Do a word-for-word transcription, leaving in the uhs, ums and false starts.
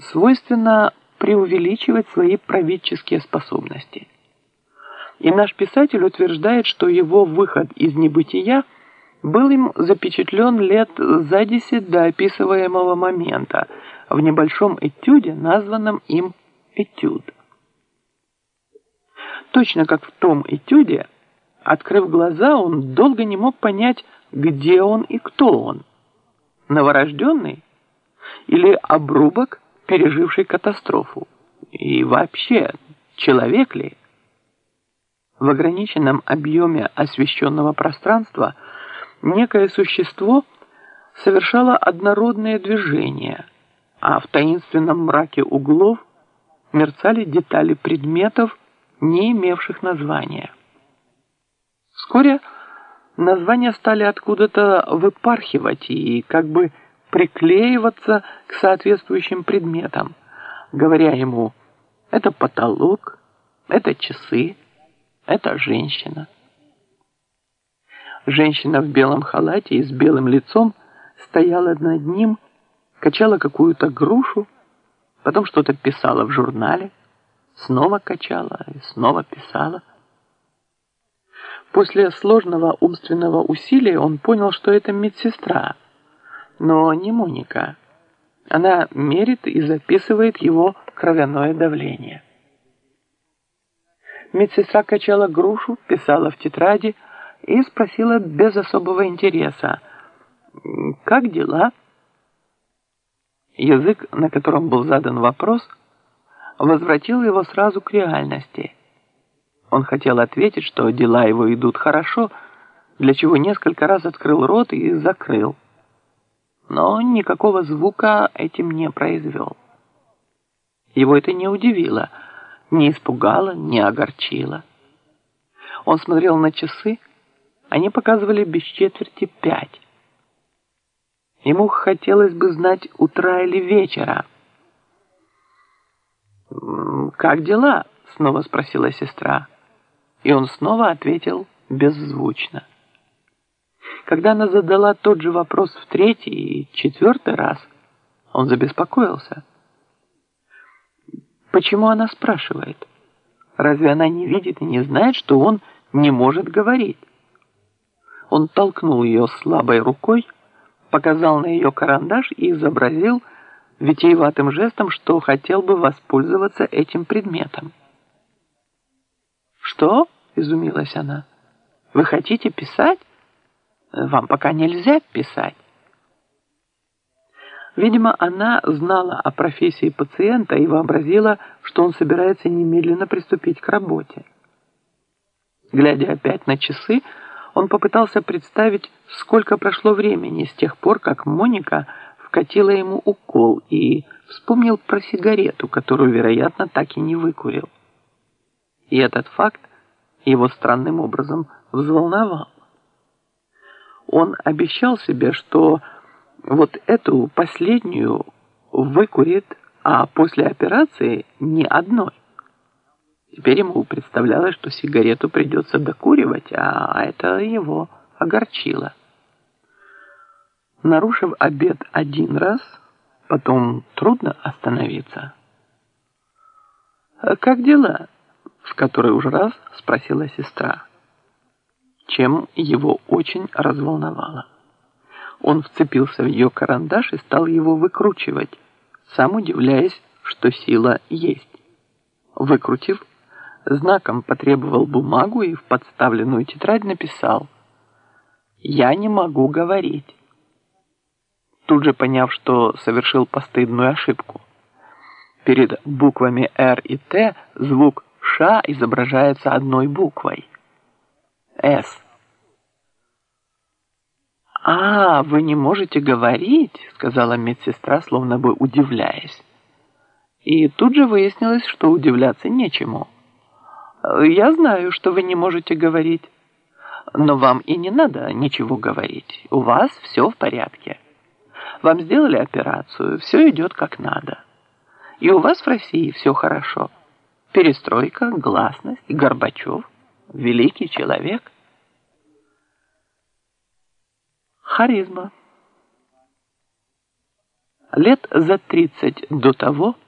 свойственно преувеличивать свои правительские способности. И наш писатель утверждает, что его выход из небытия был им запечатлен лет за десять до описываемого момента в небольшом этюде, названном им «Этюд». Точно как в том этюде, открыв глаза, он долго не мог понять, где он и кто он. Новорожденный или обрубок, переживший катастрофу? И вообще, человек ли? В ограниченном объеме освещенного пространства некое существо совершало однородные движения, а в таинственном мраке углов мерцали детали предметов, не имевших названия. Вскоре названия стали откуда-то выпархивать и как бы приклеиваться к соответствующим предметам, говоря ему: это потолок, это часы, это женщина. Женщина в белом халате и с белым лицом стояла над ним, качала какую-то грушу, потом что-то писала в журнале, снова качала и снова писала. После сложного умственного усилия он понял, что это медсестра, но не Моника. Она мерит и записывает его кровяное давление. Медсестра качала грушу, писала в тетради и спросила без особого интереса: «Как дела?» Язык, на котором был задан вопрос, возвратил его сразу к реальности. Он хотел ответить, что дела его идут хорошо, для чего несколько раз открыл рот и закрыл. Но никакого звука этим не произвел. Его это не удивило, не испугало, не огорчило. Он смотрел на часы, они показывали без четверти пять. Ему хотелось бы знать, утра или вечера. «Как дела?» — снова спросила сестра. И он снова ответил беззвучно. Когда она задала тот же вопрос в третий и четвертый раз, он забеспокоился. Почему она спрашивает? Разве она не видит и не знает, что он не может говорить? Он толкнул ее слабой рукой, показал на ее карандаш и изобразил витиеватым жестом, что хотел бы воспользоваться этим предметом. «Что?» — изумилась она. «Вы хотите писать? Вам пока нельзя писать». Видимо, она знала о профессии пациента и вообразила, что он собирается немедленно приступить к работе. Глядя опять на часы, он попытался представить, сколько прошло времени с тех пор, как Моника вкатила ему укол, и вспомнил про сигарету, которую, вероятно, так и не выкурил. И этот факт его странным образом взволновал. Он обещал себе, что вот эту последнюю выкурит, а после операции ни одной. Теперь ему представлялось, что сигарету придется докуривать, а это его огорчило. Нарушив обет один раз, потом трудно остановиться. «Как дела?» — в который уже раз спросила сестра, чем его очень разволновало. Он вцепился в ее карандаш и стал его выкручивать, сам удивляясь, что сила есть. Выкрутив, знаком потребовал бумагу и в подставленную тетрадь написал: «Я не могу говорить». Тут же поняв, что совершил постыдную ошибку. Перед буквами «Р» и «Т» звук «Ш» изображается одной буквой «С». «А, вы не можете говорить», — сказала медсестра, словно бы удивляясь. И тут же выяснилось, что удивляться нечему. «Я знаю, что вы не можете говорить, но вам и не надо ничего говорить. У вас все в порядке. Вам сделали операцию, все идет как надо. И у вас в России все хорошо. Перестройка, гласность, Горбачев, великий человек». Харизма. Лет за тридцать до того